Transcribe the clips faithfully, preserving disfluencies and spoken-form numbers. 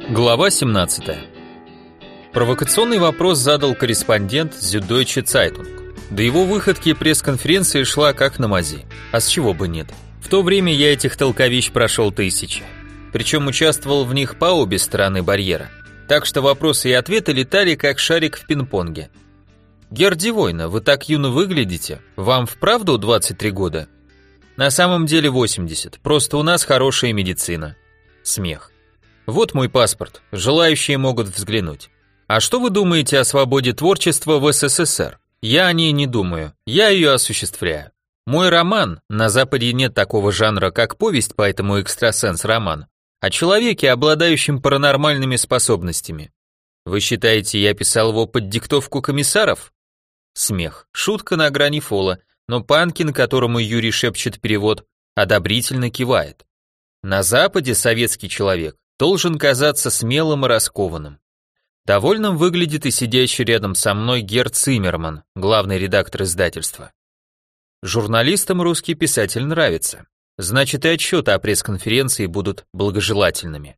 Глава семнадцатая. Провокационный вопрос задал корреспондент Süddeutsche Zeitung. До его выходки пресс-конференция шла как на мази. А с чего бы нет? В то время я этих толковищ прошел тысячи. Причем участвовал в них по обе стороны барьера. Так что вопросы и ответы летали как шарик в пинг-понге. «Герр Дивойна, вы так юно выглядите. Вам вправду двадцать три года?» «На самом деле восемьдесят. Просто у нас хорошая медицина». Смех. «Вот мой паспорт. Желающие могут взглянуть. А что вы думаете о свободе творчества в СССР? Я о ней не думаю. Я ее осуществляю. Мой роман, на Западе нет такого жанра, как повесть, поэтому экстрасенс-роман, о человеке, обладающем паранормальными способностями. Вы считаете, я писал его под диктовку комиссаров?» Смех. Шутка на грани фола, но Панкин, которому Юрий шепчет перевод, одобрительно кивает. На Западе советский человек должен казаться смелым и раскованным. Довольным выглядит и сидящий рядом со мной Герр Циммерман, главный редактор издательства. Журналистам русский писатель нравится. Значит, и отчеты о пресс-конференции будут благожелательными.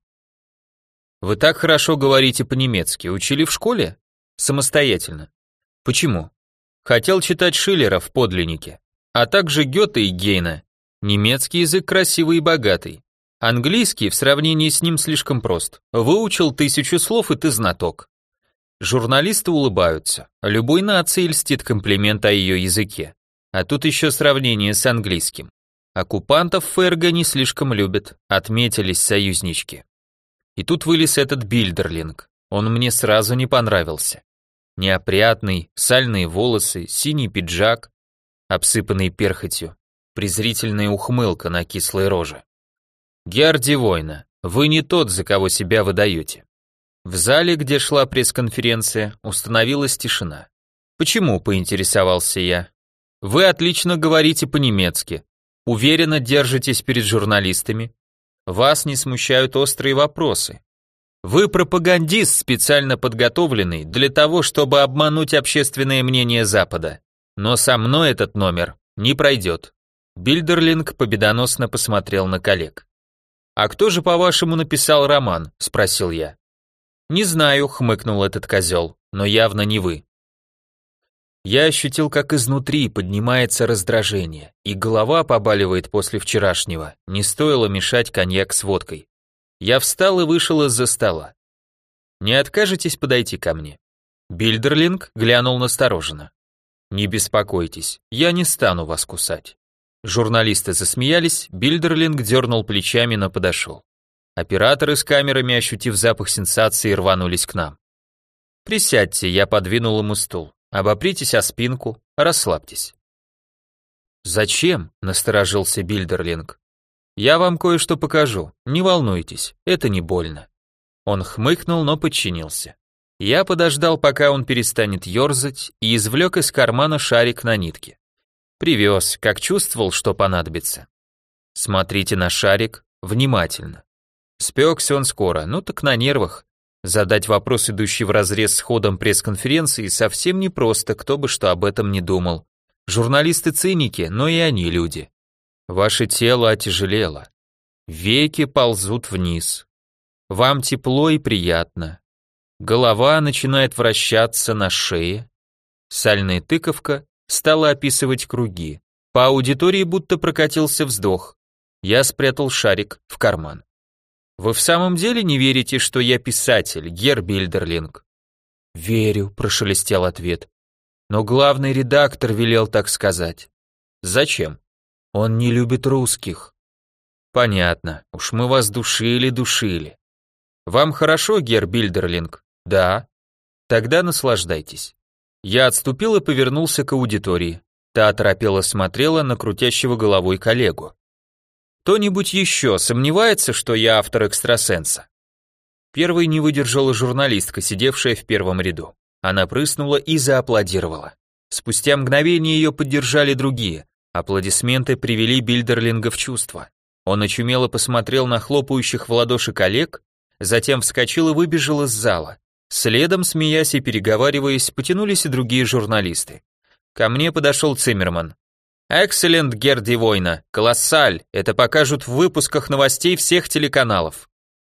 Вы так хорошо говорите по-немецки. Учили в школе? Самостоятельно. Почему? Хотел читать Шиллера в подлиннике, а также Гёте и Гейна. Немецкий язык красивый и богатый. Английский в сравнении с ним слишком прост. Выучил тысячу слов, и ты знаток. Журналисты улыбаются. Любой нации льстит комплимент о ее языке. А тут еще сравнение с английским. Оккупантов ФРГ не слишком любят, отметились союзнички. И тут вылез этот Бильдерлинг. Он мне сразу не понравился. Неопрятный, сальные волосы, синий пиджак, обсыпанный перхотью, презрительная ухмылка на кислой роже. «Герр Дивойна, вы не тот, за кого себя выдаете». В зале, где шла пресс-конференция, установилась тишина. «Почему?» – поинтересовался я. «Вы отлично говорите по-немецки, уверенно держитесь перед журналистами, вас не смущают острые вопросы. Вы пропагандист, специально подготовленный для того, чтобы обмануть общественное мнение Запада. Но со мной этот номер не пройдет». Бильдерлинг победоносно посмотрел на коллег. «А кто же, по-вашему, написал роман?» – спросил я. «Не знаю», – хмыкнул этот козел, – «но явно не вы». Я ощутил, как изнутри поднимается раздражение, и голова побаливает после вчерашнего, не стоило мешать коньяк с водкой. Я встал и вышел из-за стола. «Не откажетесь подойти ко мне?» Бильдерлинг глянул настороженно. «Не беспокойтесь, я не стану вас кусать». Журналисты засмеялись, Бильдерлинг дернул плечами, но подошел. Операторы с камерами, ощутив запах сенсации, рванулись к нам. «Присядьте», я подвинул ему стул. «Обопритесь о спинку, расслабьтесь». «Зачем?» – насторожился Бильдерлинг. «Я вам кое-что покажу, не волнуйтесь, это не больно». Он хмыкнул, но подчинился. Я подождал, пока он перестанет ерзать, и извлек из кармана шарик на нитке. Привез, как чувствовал, что понадобится. Смотрите на шарик внимательно. Спекся он скоро, ну так на нервах. Задать вопрос, идущий вразрез с ходом пресс-конференции, совсем непросто, кто бы что об этом не думал. Журналисты циники, но и они люди. Ваше тело отяжелело. Веки ползут вниз. Вам тепло и приятно. Голова начинает вращаться на шее. Сальная тыковка стала описывать круги. По аудитории будто прокатился вздох. Я спрятал шарик в карман. «Вы в самом деле не верите, что я писатель, Герр Бильдерлинг?» «Верю», – прошелестел ответ. «Но главный редактор велел так сказать». «Зачем?» «Он не любит русских». «Понятно, уж мы вас душили-душили». «Вам хорошо, Герр Бильдерлинг?» «Да». «Тогда наслаждайтесь». Я отступил и повернулся к аудитории. Та оторопело смотрела на крутящего головой коллегу. «Кто-нибудь еще сомневается, что я автор экстрасенса?» Первой не выдержала журналистка, сидевшая в первом ряду. Она прыснула и зааплодировала. Спустя мгновение ее поддержали другие. Аплодисменты привели Бильдерлинга в чувство. Он очумело посмотрел на хлопающих в ладоши коллег, затем вскочил и выбежал из зала. Следом, смеясь и переговариваясь, потянулись и другие журналисты. Ко мне подошел Циммерман. «Экселлент, Герр Дивойна, колоссаль, это покажут в выпусках новостей всех телеканалов».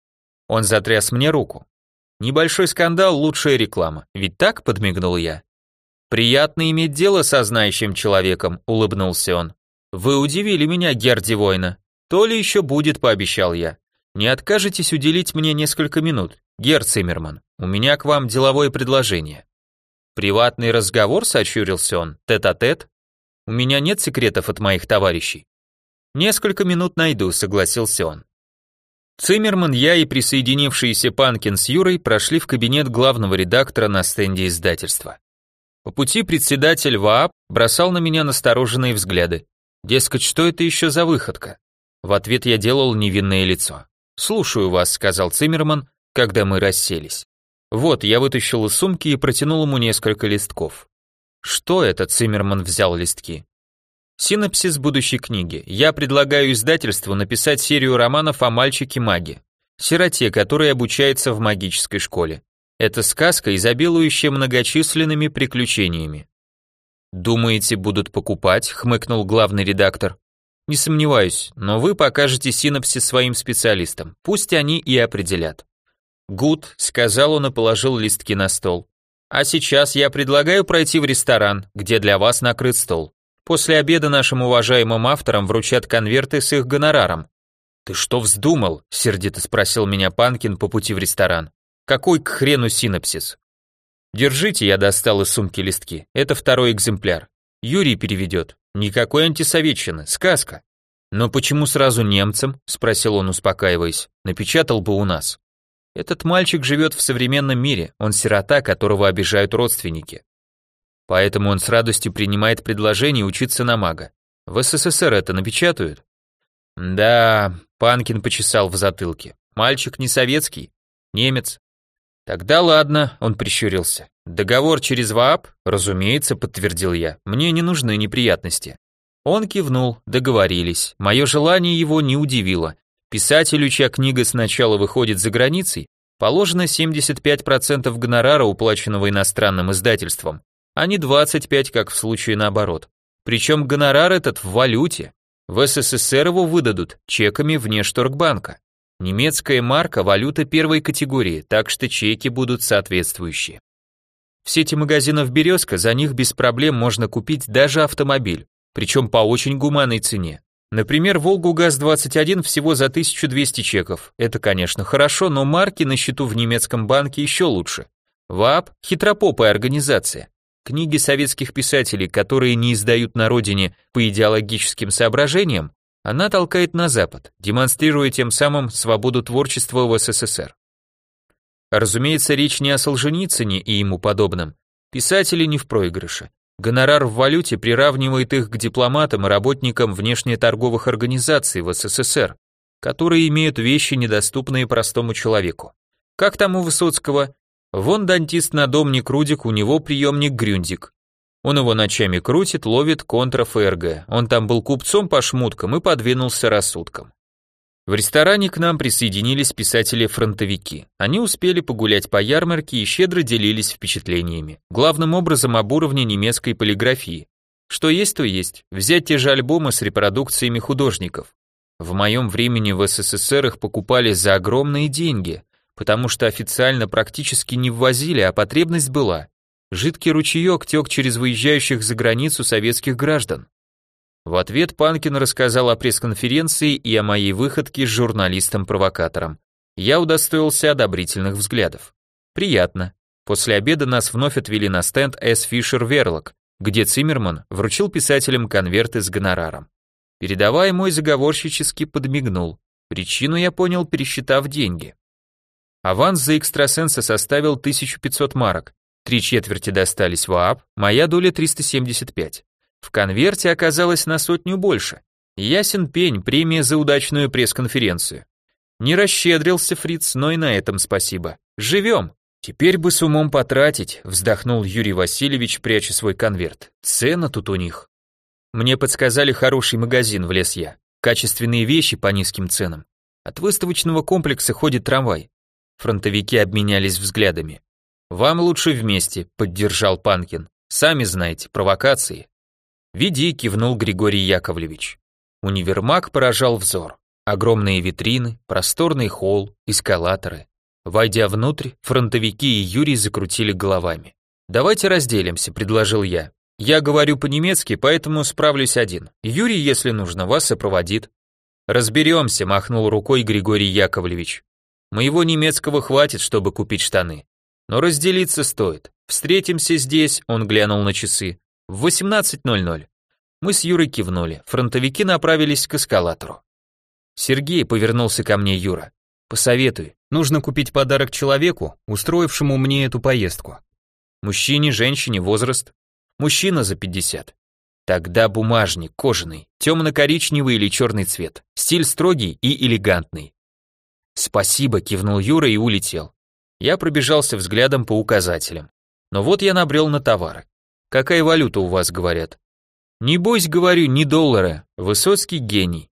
Он затряс мне руку. Небольшой скандал – лучшая реклама, ведь так, подмигнул я. Приятно иметь дело со знающим человеком, улыбнулся он. Вы удивили меня, Герди Война. То ли еще будет, пообещал я. Не откажетесь уделить мне несколько минут, Герр Циммерман, у меня к вам деловое предложение. Приватный разговор, сощурился он, тет-а-тет? У меня нет секретов от моих товарищей. Несколько минут найду, согласился он. Циммерман, я и присоединившиеся Панкин с Юрой прошли в кабинет главного редактора на стенде издательства. По пути председатель ВААП бросал на меня настороженные взгляды. Дескать, что это еще за выходка? В ответ я делал невинное лицо. «Слушаю вас», — сказал Циммерман, когда мы расселись. Вот, я вытащил из сумки и протянул ему несколько листков. Что это? Циммерман взял листки. Синопсис будущей книги. Я предлагаю издательству написать серию романов о мальчике-маге, сироте, который обучается в магической школе. Это сказка, изобилующая многочисленными приключениями. «Думаете, будут покупать?» — хмыкнул главный редактор. «Не сомневаюсь, но вы покажете синопсис своим специалистам, пусть они и определят». «Гуд», — сказал он и положил листки на стол. «А сейчас я предлагаю пройти в ресторан, где для вас накрыт стол. После обеда нашим уважаемым авторам вручат конверты с их гонораром». «Ты что вздумал?» — сердито спросил меня Панкин по пути в ресторан. «Какой к хрену синопсис?» «Держите», — я достал из сумки листки. «Это второй экземпляр. Юрий переведет. Никакой антисоветчины, сказка». «Но почему сразу немцам?» — спросил он, успокаиваясь. «Напечатал бы у нас». «Этот мальчик живет в современном мире, он сирота, которого обижают родственники. Поэтому он с радостью принимает предложение учиться на мага. В СССР это напечатают?» «Да», — Панкин почесал в затылке. «Мальчик не советский, немец». «Тогда ладно», — он прищурился. «Договор через ВААП?» «Разумеется», — подтвердил я. «Мне не нужны неприятности». Он кивнул, договорились. Мое желание его не удивило. Писателю, чья книга сначала выходит за границей, положено семьдесят пять процентов гонорара, уплаченного иностранным издательством, а не двадцать пять, как в случае наоборот. Причем гонорар этот в валюте. В СССР его выдадут чеками внешторгбанка. Немецкая марка – валюта первой категории, так что чеки будут соответствующие. В сети магазинов «Березка» за них без проблем можно купить даже автомобиль, причем по очень гуманной цене. Например, «Волгу ГАЗ двадцать один» всего за тысячу двести чеков. Это, конечно, хорошо, но марки на счету в немецком банке еще лучше. ВААП – хитропопая организация. Книги советских писателей, которые не издают на родине по идеологическим соображениям, она толкает на Запад, демонстрируя тем самым свободу творчества в СССР. Разумеется, речь не о Солженицыне и ему подобном. Писатели не в проигрыше. Гонорар в валюте приравнивает их к дипломатам и работникам внешнеторговых организаций в СССР, которые имеют вещи, недоступные простому человеку. Как там у Высоцкого? Вон дантист на дом не крутик, у него приемник Грюндик. Он его ночами крутит, ловит контра ФРГ. Он там был купцом по шмуткам и подвинулся рассудком. В ресторане к нам присоединились писатели-фронтовики. Они успели погулять по ярмарке и щедро делились впечатлениями. Главным образом об уровне немецкой полиграфии. Что есть, то есть. Взять те же альбомы с репродукциями художников. В моем времени в СССР их покупали за огромные деньги, потому что официально практически не ввозили, а потребность была. Жидкий ручеек тек через выезжающих за границу советских граждан. В ответ Панкин рассказал о пресс-конференции и о моей выходке с журналистом-провокатором. Я удостоился одобрительных взглядов. Приятно. После обеда нас вновь отвели на стенд С. Фишер Верлок, где Циммерман вручил писателям конверты с гонораром. Передавая, мой заговорщически подмигнул. Причину я понял, пересчитав деньги. Аванс за экстрасенса составил тысячу пятьсот марок. Три четверти достались ВААП, моя доля триста семьдесят пять. В конверте оказалось на сотню больше. Ясен пень, премия за удачную пресс-конференцию. Не расщедрился фриц, но и на этом спасибо. Живем. Теперь бы с умом потратить, вздохнул Юрий Васильевич, пряча свой конверт. Цена тут у них. Мне подсказали хороший магазин, влез я. Качественные вещи по низким ценам. От выставочного комплекса ходит трамвай. Фронтовики обменялись взглядами. «Вам лучше вместе», — поддержал Панкин. «Сами знаете, провокации». «Веди», — кивнул Григорий Яковлевич. Универмаг поражал взор. Огромные витрины, просторный холл, эскалаторы. Войдя внутрь, фронтовики и Юрий закрутили головами. «Давайте разделимся», — предложил я. «Я говорю по-немецки, поэтому справлюсь один. Юрий, если нужно, вас сопроводит». «Разберемся», — махнул рукой Григорий Яковлевич. «Моего немецкого хватит, чтобы купить штаны. Но разделиться стоит. Встретимся здесь», — он глянул на часы, — «в восемнадцать ноль ноль». Мы с Юрой кивнули, фронтовики направились к эскалатору. «Сергей», — повернулся ко мне Юра, — «посоветуй, нужно купить подарок человеку, устроившему мне эту поездку. Мужчине, женщине, возраст. Мужчина за пятьдесят. Тогда бумажник, кожаный, темно-коричневый или черный цвет, стиль строгий и элегантный». «Спасибо», — кивнул Юра и улетел. Я пробежался взглядом по указателям. Но вот я набрел на товары. «Какая валюта у вас, говорят?» «Небось, говорю, не доллара, Высоцкий гений».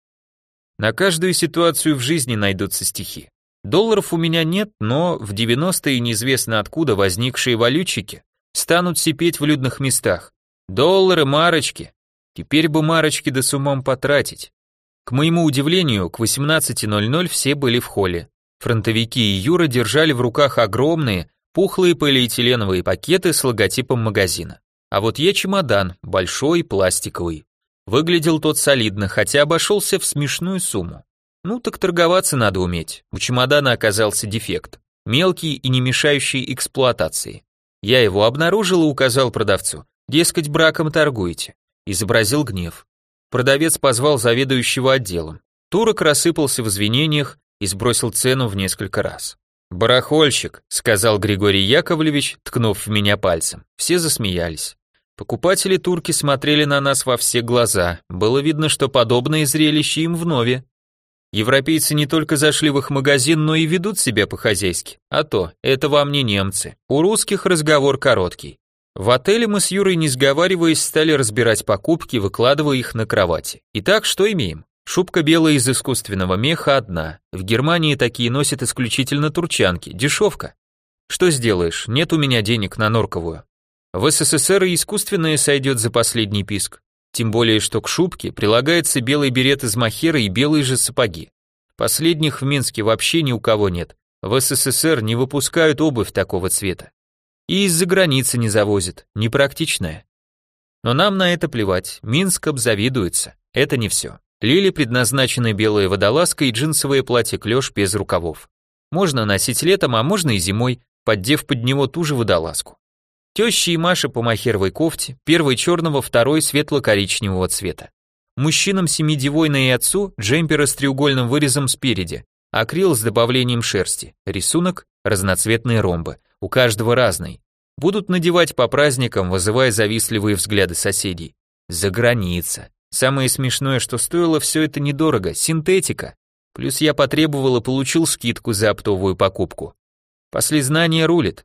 На каждую ситуацию в жизни найдутся стихи. Долларов у меня нет, но в девяностые неизвестно откуда возникшие валютчики станут сипеть в людных местах. Доллары, марочки. Теперь бы марочки да с умом потратить. К моему удивлению, к восемнадцати ноль ноль все были в холле. Фронтовики и Юра держали в руках огромные, пухлые полиэтиленовые пакеты с логотипом магазина. А вот я чемодан, большой, пластиковый. Выглядел тот солидно, хотя обошелся в смешную сумму. Ну так торговаться надо уметь. У чемодана оказался дефект. Мелкий и не мешающий эксплуатации. Я его обнаружил и указал продавцу. Дескать, браком торгуете. Изобразил гнев. Продавец позвал заведующего отделом. Турок рассыпался в извинениях и сбросил цену в несколько раз. «Барахольщик», — сказал Григорий Яковлевич, ткнув в меня пальцем. Все засмеялись. Покупатели-турки смотрели на нас во все глаза. Было видно, что подобное зрелище им вновь. Европейцы не только зашли в их магазин, но и ведут себя по-хозяйски. А то, это вам не немцы. У русских разговор короткий. В отеле мы с Юрой, не сговариваясь, стали разбирать покупки, выкладывая их на кровати. Итак, что имеем? Шубка белая из искусственного меха одна. В Германии такие носят исключительно турчанки. Дешевка. Что сделаешь, нет у меня денег на норковую. В СССР и искусственное сойдет за последний писк. Тем более, что к шубке прилагается белый берет из мохера и белые же сапоги. Последних в Минске вообще ни у кого нет. В СССР не выпускают обувь такого цвета. И из-за границы не завозят, непрактичная. Но нам на это плевать, Минск обзавидуется. Это не все. Лиле предназначены белая водолазка и джинсовое платье-клеш без рукавов. Можно носить летом, а можно и зимой, поддев под него ту же водолазку. Теща и Маша по мохеровой кофте, первой черного, второй светло-коричневого цвета. Мужчинам семидевойной и отцу джемперы с треугольным вырезом спереди, акрил с добавлением шерсти, рисунок, разноцветные ромбы, у каждого разный. Будут надевать по праздникам, вызывая завистливые взгляды соседей. За граница. Самое смешное, что стоило все это недорого, синтетика. Плюс я потребовал и получил скидку за оптовую покупку. Послезнание рулит.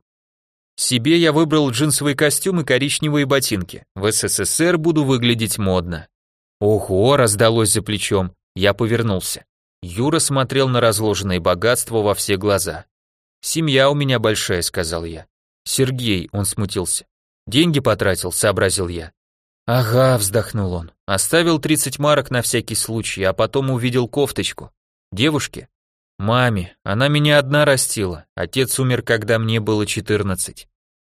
Себе я выбрал джинсовый костюм и коричневые ботинки. В СССР буду выглядеть модно. Ого, раздалось за плечом. Я повернулся. Юра смотрел на разложенные богатства во все глаза. «Семья у меня большая», — сказал я. «Сергей», — он смутился. «Деньги потратил», — сообразил я. «Ага», — вздохнул он. «Оставил тридцать марок на всякий случай, а потом увидел кофточку. Девушке? Маме. Она меня одна растила. Отец умер, когда мне было четырнадцать».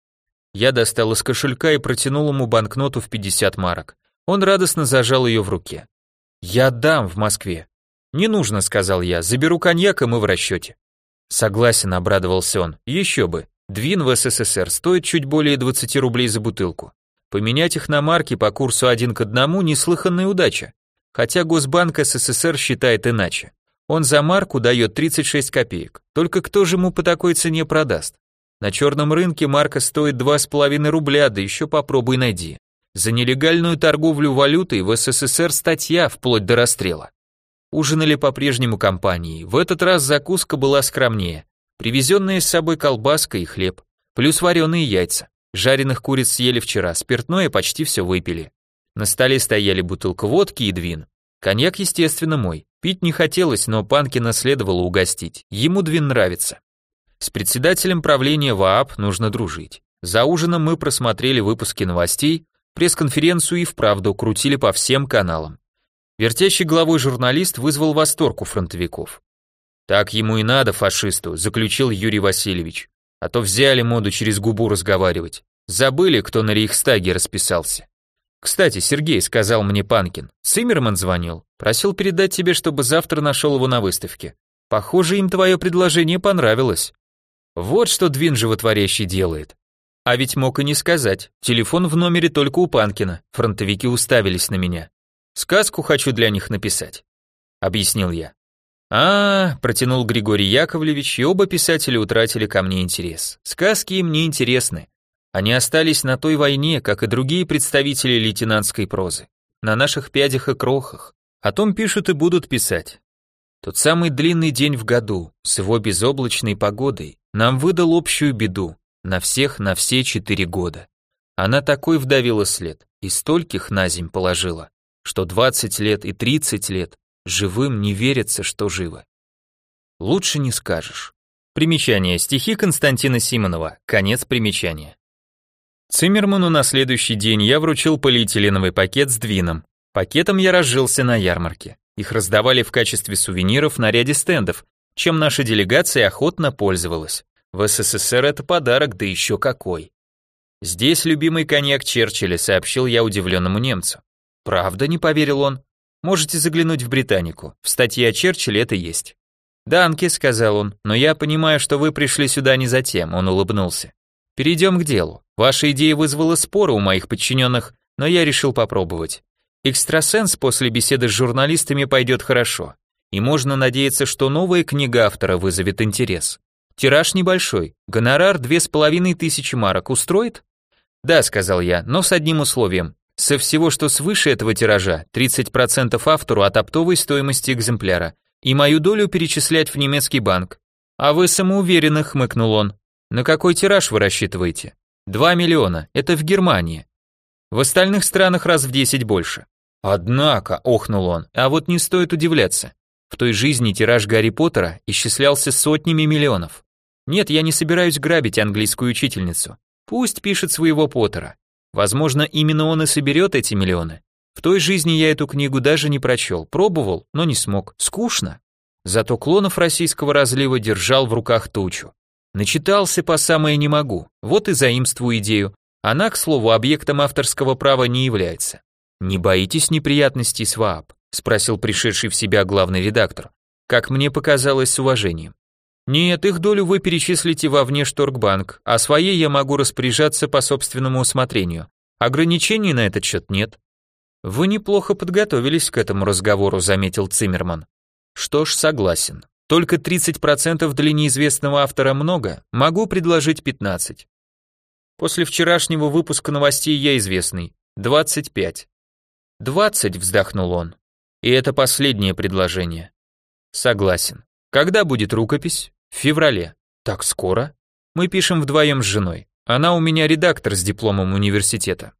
Я достал из кошелька и протянул ему банкноту в пятьдесят марок. Он радостно зажал ее в руке. «Я отдам в Москве». «Не нужно», — сказал я, — «заберу коньяк, и мы в расчете». «Согласен», — обрадовался он. «Еще бы. Двин в СССР стоит чуть более двадцати рублей за бутылку. Поменять их на марки по курсу один к одному — неслыханная удача. Хотя Госбанк СССР считает иначе. Он за марку дает тридцать шесть копеек. Только кто же ему по такой цене продаст? На черном рынке марка стоит два с половиной рубля, да еще попробуй найди. За нелегальную торговлю валютой в СССР статья вплоть до расстрела. Ужинали по-прежнему компанией. В этот раз закуска была скромнее. Привезенные с собой колбаска и хлеб, плюс вареные яйца. Жареных куриц съели вчера, спиртное почти все выпили. На столе стояли бутылка водки и двин. Коньяк, естественно, мой. Пить не хотелось, но Панкина следовало угостить. Ему двин нравится. С председателем правления ВААП нужно дружить. За ужином мы просмотрели выпуски новостей, пресс-конференцию и вправду крутили по всем каналам. Вертящий головой журналист вызвал восторг у фронтовиков. «Так ему и надо, фашисту», — заключил Юрий Васильевич. «А то взяли моду через губу разговаривать. Забыли, кто на Рейхстаге расписался». «Кстати, Сергей», — сказал мне Панкин, — «Циммерман звонил, просил передать тебе, чтобы завтра нашел его на выставке. Похоже, им твое предложение понравилось». Вот что Двин животворящий делает. А ведь мог и не сказать. Телефон в номере только у Панкина. Фронтовики уставились на меня. «Сказку хочу для них написать», — объяснил я. А, протянул Григорий Яковлевич, и оба писателя утратили ко мне интерес. Сказки им не интересны. Они остались на той войне, как и другие представители лейтенантской прозы. На наших пядях и крохах. О том пишут и будут писать. Тот самый длинный день в году, с его безоблачной погодой, нам выдал общую беду. На всех, на все четыре года. Она такой вдавила след, и стольких на земь положила, что двадцать лет и тридцать лет живым не верится, что живо. Лучше не скажешь. Примечание. Стихи Константина Симонова. Конец примечания. Циммерману на следующий день я вручил полиэтиленовый пакет с Двином. Пакетом я разжился на ярмарке. Их раздавали в качестве сувениров на ряде стендов, чем наша делегация охотно пользовалась. В СССР это подарок, да еще какой. «Здесь любимый коньяк Черчилля», — сообщил я удивленному немцу. «Правда?» — не поверил он. «Можете заглянуть в Британику. В статье о Черчилле это есть». «Данке», — сказал он, — «но я понимаю, что вы пришли сюда не за тем», — он улыбнулся. «Перейдем к делу. Ваша идея вызвала споры у моих подчиненных, но я решил попробовать. Экстрасенс после беседы с журналистами пойдет хорошо, и можно надеяться, что новая книга автора вызовет интерес. Тираж небольшой, гонорар две с половиной тысячи марок устроит?» «Да», — сказал я, — «но с одним условием. Со всего, что свыше этого тиража, тридцать процентов автору от оптовой стоимости экземпляра, и мою долю перечислять в немецкий банк». «А вы самоуверенно», — хмыкнул он. «На какой тираж вы рассчитываете?» «Два миллиона, это в Германии. В остальных странах раз в десять больше». «Однако», — охнул он, — «а вот не стоит удивляться. В той жизни тираж Гарри Поттера исчислялся сотнями миллионов. Нет, я не собираюсь грабить английскую учительницу. Пусть пишет своего Поттера. Возможно, именно он и соберет эти миллионы. В той жизни я эту книгу даже не прочел, пробовал, но не смог. Скучно. Зато Клонов российского разлива держал в руках тучу. Начитался по самое не могу. Вот и заимствую идею. Она, к слову, объектом авторского права не является. «Не боитесь неприятностей с ВААП?» — спросил пришедший в себя главный редактор. Как мне показалось, с уважением. «Нет, их долю вы перечислите во Внешторгбанк, а своей я могу распоряжаться по собственному усмотрению. Ограничений на этот счет нет». «Вы неплохо подготовились к этому разговору», — заметил Циммерман. «Что ж, согласен. Только тридцать процентов для неизвестного автора много, могу предложить пятнадцать. После вчерашнего выпуска новостей я известный. двадцать пять. «Двадцать», — вздохнул он. «И это последнее предложение». «Согласен. Когда будет рукопись?» «В феврале». «Так скоро?» «Мы пишем вдвоем с женой. Она у меня редактор с дипломом университета».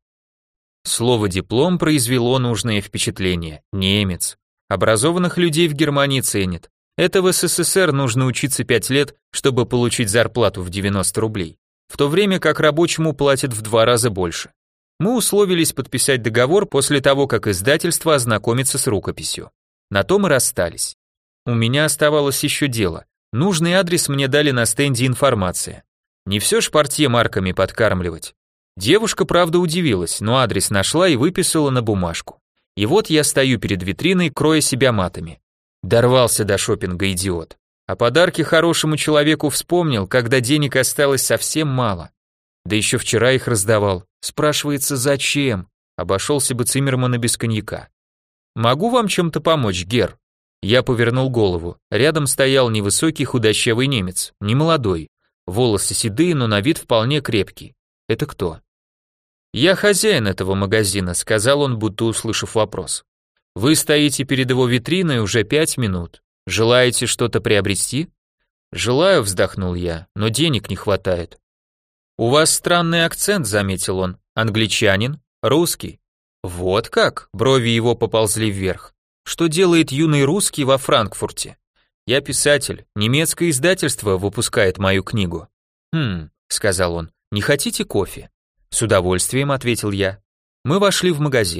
Слово «диплом» произвело нужное впечатление. Немец. Образованных людей в Германии ценят. Это в СССР нужно учиться пять лет, чтобы получить зарплату в девяносто рублей, в то время как рабочему платят в два раза больше. Мы условились подписать договор после того, как издательство ознакомится с рукописью. На том и расстались. У меня оставалось еще дело. Нужный адрес мне дали на стенде информация. Не все ж портье марками подкармливать. Девушка, правда, удивилась, но адрес нашла и выписала на бумажку. И вот я стою перед витриной, кроя себя матами. Дорвался до шопинга, идиот. О подарке хорошему человеку вспомнил, когда денег осталось совсем мало. Да еще вчера их раздавал. Спрашивается, зачем? Обошелся бы Циммермана без коньяка. «Могу вам чем-то помочь, Гер?» Я повернул голову. Рядом стоял невысокий худощавый немец, немолодой. Волосы седые, но на вид вполне крепкий. Это кто? «Я хозяин этого магазина», — сказал он, будто услышав вопрос. «Вы стоите перед его витриной уже пять минут. Желаете что-то приобрести?» «Желаю», — вздохнул я, — «но денег не хватает». «У вас странный акцент», — заметил он. «Англичанин? Русский?» «Вот как?» — брови его поползли вверх. «Что делает юный русский во Франкфурте?» «Я писатель. Немецкое издательство выпускает мою книгу». «Хм», — сказал он, — «не хотите кофе?» «С удовольствием», — ответил я. Мы вошли в магазин.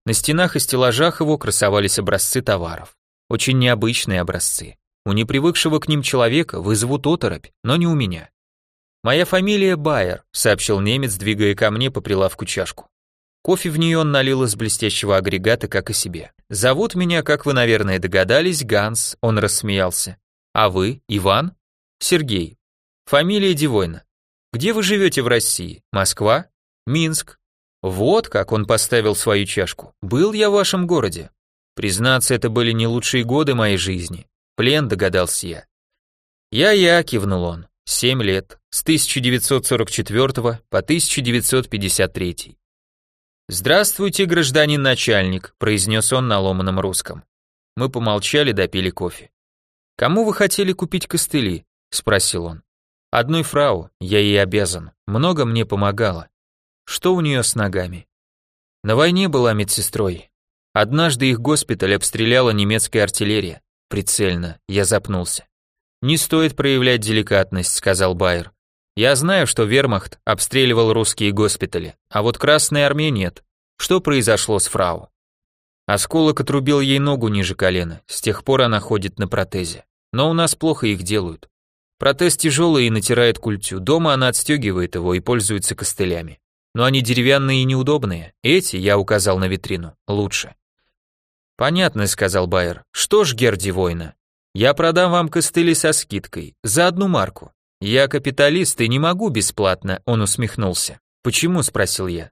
На стенах и стеллажах его красовались образцы товаров. Очень необычные образцы. У непривыкшего к ним человека вызовут оторопь, но не у меня. «Моя фамилия Байер», — сообщил немец, двигая ко мне по прилавку чашку. Кофе в нее он налил из блестящего агрегата, как и себе. «Зовут меня, как вы, наверное, догадались, Ганс», — он рассмеялся. «А вы, Иван?» «Сергей. Фамилия Дивойна. Где вы живете в России? Москва? Минск?» «Вот как», — он поставил свою чашку. «Был я в вашем городе. Признаться, это были не лучшие годы моей жизни. Плен», — догадался я. «Я-я», — кивнул он. «Семь лет. С тысяча девятьсот сорок четвёртого по тысяча девятьсот пятьдесят третий. «Здравствуйте, гражданин начальник», — произнес он на ломаном русском. Мы помолчали, допили кофе. «Кому вы хотели купить костыли?» — спросил он. «Одной фрау, я ей обязан, много мне помогала. Что у нее с ногами?» На войне была медсестрой. Однажды их госпиталь обстреляла немецкая артиллерия. Прицельно, я запнулся. «Не стоит проявлять деликатность», — сказал Байер. «Я знаю, что вермахт обстреливал русские госпитали, а вот Красная Армия нет. Что произошло с фрау?» Осколок отрубил ей ногу ниже колена, с тех пор она ходит на протезе. Но у нас плохо их делают. Протез тяжелый и натирает культю, дома она отстегивает его и пользуется костылями. Но они деревянные и неудобные, эти, я указал на витрину, лучше. «Понятно», — сказал Байер. «Что ж, герр Дивойна, я продам вам костыли со скидкой, за одну марку. Я капиталист и не могу бесплатно», — он усмехнулся. «Почему?» — спросил я.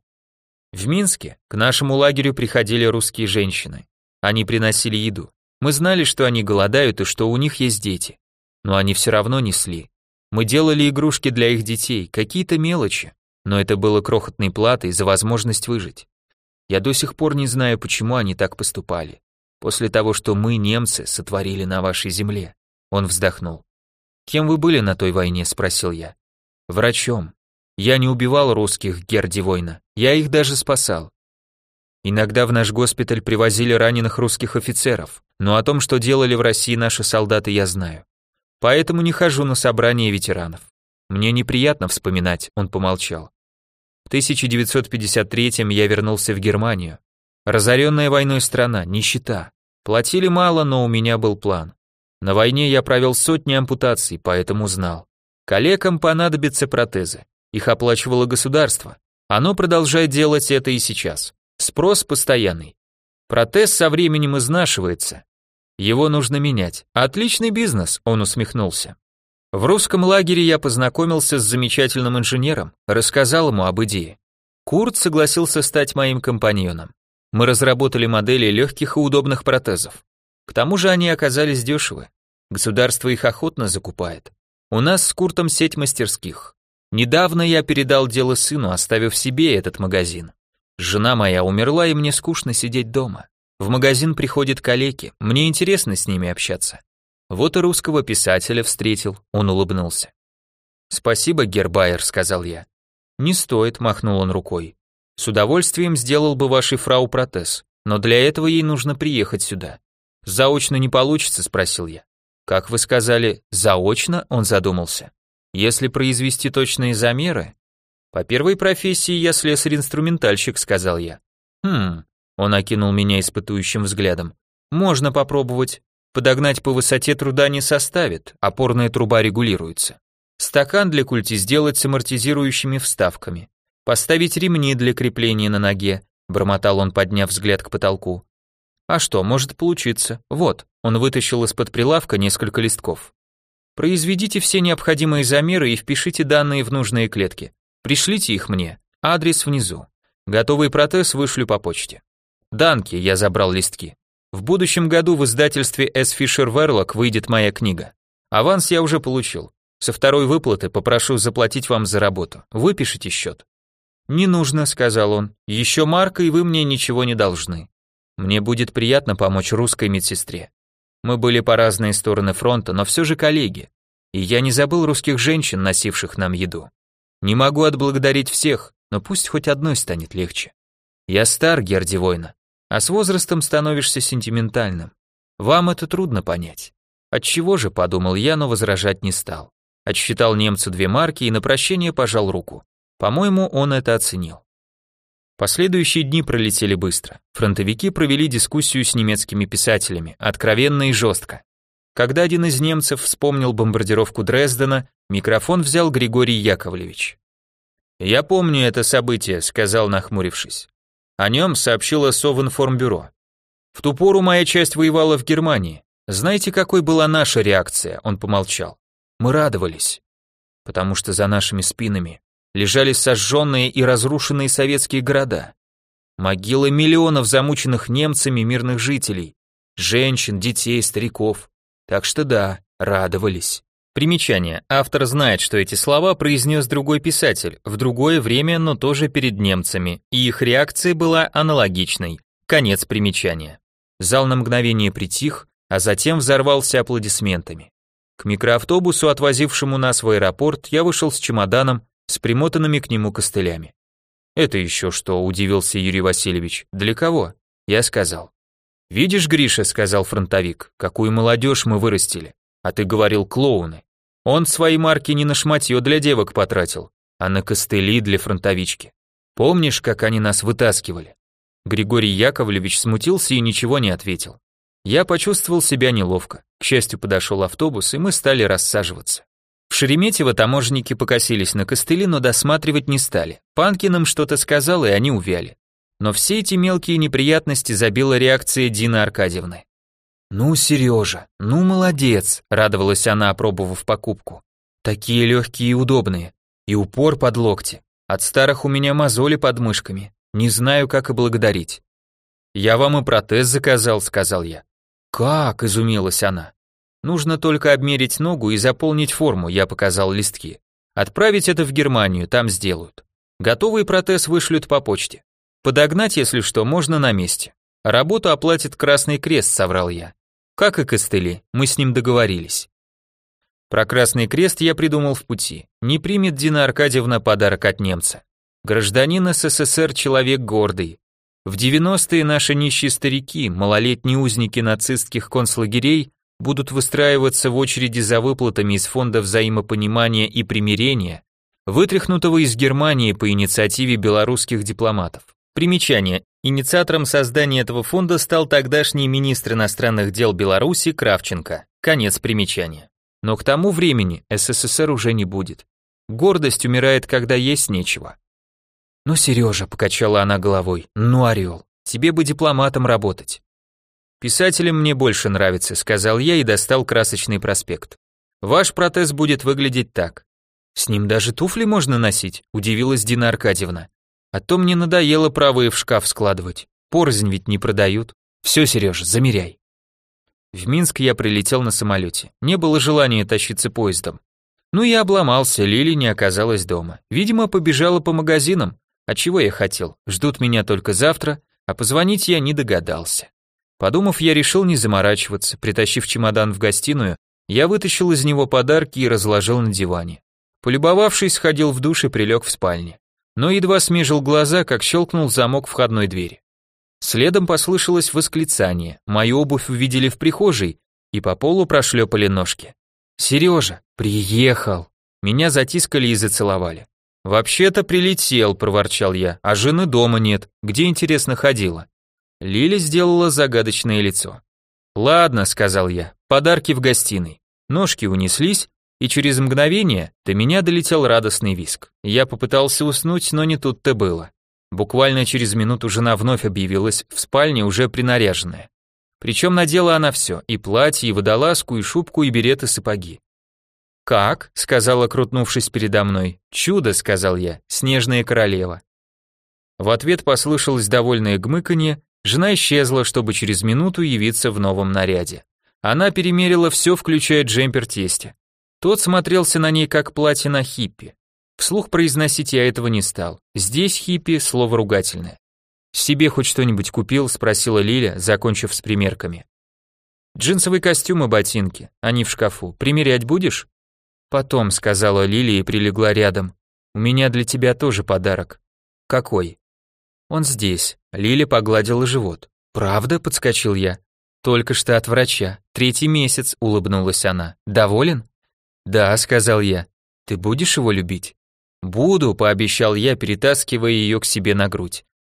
В Минске к нашему лагерю приходили русские женщины. Они приносили еду. Мы знали, что они голодают и что у них есть дети. Но они все равно несли. Мы делали игрушки для их детей, какие-то мелочи, но это было крохотной платой за возможность выжить. Я до сих пор не знаю, почему они так поступали. После того, что мы, немцы, сотворили на вашей земле. Он вздохнул. «Кем вы были на той войне?» — спросил я. «Врачом. Я не убивал русских, герр Дивойна, я их даже спасал. Иногда в наш госпиталь привозили раненых русских офицеров, но о том, что делали в России наши солдаты, я знаю. Поэтому не хожу на собрания ветеранов. Мне неприятно вспоминать», — он помолчал. В тысяча девятьсот пятьдесят третьем я вернулся в Германию. Разоренная войной страна, нищета. Платили мало, но у меня был план. На войне я провел сотни ампутаций, поэтому знал. Калекам понадобятся протезы. Их оплачивало государство. Оно продолжает делать это и сейчас. Спрос постоянный. Протез со временем изнашивается. Его нужно менять. Отличный бизнес, он усмехнулся. В русском лагере я познакомился с замечательным инженером, рассказал ему об идее. Курт согласился стать моим компаньоном. Мы разработали модели легких и удобных протезов. К тому же они оказались дешевы. Государство их охотно закупает. У нас с Куртом сеть мастерских. Недавно я передал дело сыну, оставив себе этот магазин. Жена моя умерла, и мне скучно сидеть дома. В магазин приходят калеки, мне интересно с ними общаться. Вот и русского писателя встретил, он улыбнулся. «Спасибо, герр Байер», — сказал я. «Не стоит», — махнул он рукой. «С удовольствием сделал бы вашей фрау протез, но для этого ей нужно приехать сюда». «Заочно не получится?» — спросил я. «Как вы сказали, заочно?» — он задумался. «Если произвести точные замеры?» «По первой профессии я слесарь-инструментальщик», — сказал я. «Хм...» — он окинул меня испытующим взглядом. «Можно попробовать. Подогнать по высоте труда не составит, опорная труба регулируется. Стакан для культи сделать с амортизирующими вставками. Поставить ремни для крепления на ноге», — бормотал он, подняв взгляд к потолку. «А что, может получиться. Вот», — он вытащил из-под прилавка несколько листков. «Произведите все необходимые замеры и впишите данные в нужные клетки. Пришлите их мне. Адрес внизу. Готовый протез вышлю по почте». «Данки», — я забрал листки. «В будущем году в издательстве С. Фишер Верлок выйдет моя книга. Аванс я уже получил. Со второй выплаты попрошу заплатить вам за работу. Выпишите счет». «Не нужно», — сказал он. «Еще марка, и вы мне ничего не должны. Мне будет приятно помочь русской медсестре. Мы были по разные стороны фронта, но все же коллеги. И я не забыл русских женщин, носивших нам еду. Не могу отблагодарить всех, но пусть хоть одной станет легче. Я стар, герр Дивойна, а с возрастом становишься сентиментальным. Вам это трудно понять». Отчего же, подумал я, но возражать не стал. Отсчитал немцу две марки и на прощение пожал руку. По-моему, он это оценил. Последующие дни пролетели быстро. Фронтовики провели дискуссию с немецкими писателями, откровенно и жестко. Когда один из немцев вспомнил бомбардировку Дрездена, микрофон взял Григорий Яковлевич. «Я помню это событие», — сказал, нахмурившись. О нем сообщило Совинформбюро. В ту пору моя часть воевала в Германии. Знаете, какой была наша реакция? Он помолчал. Мы радовались, потому что за нашими спинами лежали сожженные и разрушенные советские города. Могилы миллионов замученных немцами мирных жителей, женщин, детей, стариков. Так что да, радовались. Примечание. Автор знает, что эти слова произнес другой писатель, в другое время, но тоже перед немцами, и их реакция была аналогичной. Конец примечания. Зал на мгновение притих, а затем взорвался аплодисментами. К микроавтобусу, отвозившему нас в аэропорт, я вышел с чемоданом, с примотанными к нему костылями. «Это еще что?» – удивился Юрий Васильевич. «Для кого?» Я сказал. «Видишь, Гриша», – сказал фронтовик, – «какую молодежь мы вырастили. А ты говорил клоуны. Он свои марки не на шматье для девок потратил, а на костыли для фронтовички. Помнишь, как они нас вытаскивали?» Григорий Яковлевич смутился и ничего не ответил. Я почувствовал себя неловко. К счастью, подошел автобус, и мы стали рассаживаться. В Шереметьево таможенники покосились на костыли, но досматривать не стали. Панкин им что-то сказал, и они увяли. Но все эти мелкие неприятности забила реакция Дины Аркадьевны. «Ну, Сережа, ну молодец», — радовалась она, опробовав покупку. «Такие легкие и удобные. И упор под локти. От старых у меня мозоли под мышками. Не знаю, как и благодарить». «Я вам и протез заказал», — сказал я. «Как?» — изумилась она. «Нужно только обмерить ногу и заполнить форму», — я показал листки. «Отправить это в Германию, там сделают. Готовый протез вышлют по почте. Подогнать, если что, можно на месте. Работу оплатит Красный Крест», — соврал я. «Как и костыли, мы с ним договорились». Про Красный Крест я придумал в пути. Не примет Дина Аркадьевна подарок от немца. Гражданин СССР человек гордый. В девяностые наши нищие старики, малолетние узники нацистских концлагерей будут выстраиваться в очереди за выплатами из фонда взаимопонимания и примирения, вытряхнутого из Германии по инициативе белорусских дипломатов. Примечание. Инициатором создания этого фонда стал тогдашний министр иностранных дел Беларуси Кравченко. Конец примечания. Но к тому времени СССР уже не будет. Гордость умирает, когда есть нечего. «Ну, Сережа», — покачала она головой, — «ну, орел, тебе бы дипломатом работать». «Писателем мне больше нравится», — сказал я и достал красочный проспект. «Ваш протез будет выглядеть так». «С ним даже туфли можно носить», — удивилась Дина Аркадьевна. «А то мне надоело правые в шкаф складывать. Порознь ведь не продают. Все, Сережа, замеряй». В Минск я прилетел на самолете. Не было желания тащиться поездом. Ну я обломался, Лили не оказалась дома. Видимо, побежала по магазинам. А чего я хотел? Ждут меня только завтра, а позвонить я не догадался. Подумав, я решил не заморачиваться. Притащив чемодан в гостиную, я вытащил из него подарки и разложил на диване. Полюбовавшись, сходил в душ и прилег в спальне. Но едва смежил глаза, как щелкнул замок входной двери. Следом послышалось восклицание. Мою обувь увидели в прихожей, и по полу прошлепали ножки. «Сережа, приехал!» Меня затискали и зацеловали. «Вообще-то прилетел», — проворчал я, «а жены дома нет. Где, интересно, ходила?» Лиля сделала загадочное лицо. «Ладно», — сказал я, — «подарки в гостиной». Ножки унеслись, и через мгновение до меня долетел радостный визг. Я попытался уснуть, но не тут-то было. Буквально через минуту жена вновь объявилась в спальне, уже принаряженная. Причем надела она все, и платье, и водолазку, и шубку, и берет, и сапоги. «Как?» — сказала, крутнувшись передо мной. «Чудо», — сказал я, — «снежная королева». В ответ послышалось довольное гмыканье, жена исчезла, чтобы через минуту явиться в новом наряде. Она перемерила все, включая джемпер тестя. Тот смотрелся на ней как платье на хиппи. Вслух произносить я этого не стал. Здесь хиппи — слово ругательное. «Себе хоть что-нибудь купил?» — спросила Лиля, закончив с примерками. «Джинсовый костюм и ботинки, они в шкафу. Примерять будешь?» «Потом», — сказала Лиля и прилегла рядом. «У меня для тебя тоже подарок». «Какой?» «Он здесь». Лиля погладила живот. «Правда?» — подскочил я. «Только что от врача. Третий месяц», — улыбнулась она. «Доволен?» «Да», — сказал я. «Ты будешь его любить?» «Буду», — пообещал я, перетаскивая ее к себе на грудь.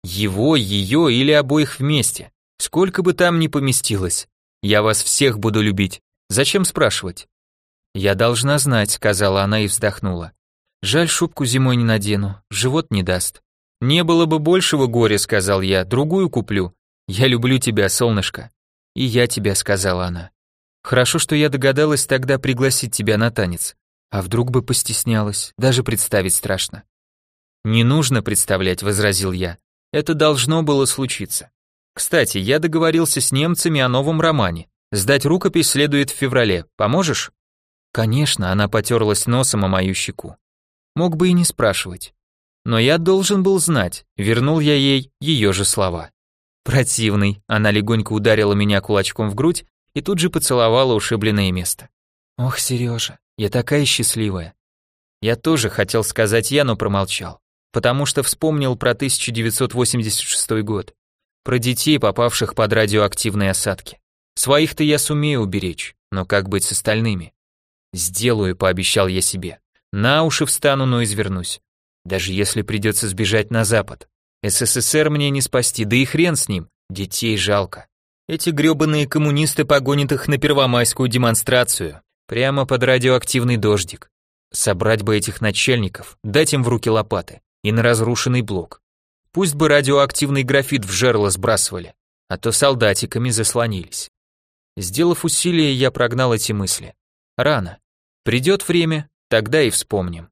Его, ее или обоих вместе. Сколько бы там ни поместилось. Я вас всех буду любить. Зачем спрашивать? Я должна знать, сказала она и вздохнула. Жаль, шубку зимой не надену, живот не даст. Не было бы большего горя, сказал я, другую куплю. Я люблю тебя, солнышко. И я тебя, сказала она. Хорошо, что я догадалась тогда пригласить тебя на танец. А вдруг бы постеснялась, даже представить страшно. Не нужно представлять, возразил я. Это должно было случиться. Кстати, я договорился с немцами о новом романе. Сдать рукопись следует в феврале. Поможешь? Конечно, она потерлась носом о мою щеку. Мог бы и не спрашивать. Но я должен был знать, вернул я ей ее же слова. Противный, она легонько ударила меня кулачком в грудь и тут же поцеловала ушибленное место. Ох, Сережа, я такая счастливая. Я тоже хотел сказать я, но промолчал, потому что вспомнил про тысяча девятьсот восемьдесят шестой год, про детей, попавших под радиоактивные осадки. Своих-то я сумею уберечь, но как быть с остальными? Сделаю, пообещал я себе. На уши встану, но извернусь. Даже если придется сбежать на запад. СССР мне не спасти, да и хрен с ним, детей жалко. Эти грёбаные коммунисты погонят их на первомайскую демонстрацию, прямо под радиоактивный дождик. Собрать бы этих начальников, дать им в руки лопаты и на разрушенный блок. Пусть бы радиоактивный графит в жерло сбрасывали, а то солдатиками заслонились. Сделав усилие, я прогнал эти мысли. Рано. Придет время, тогда и вспомним.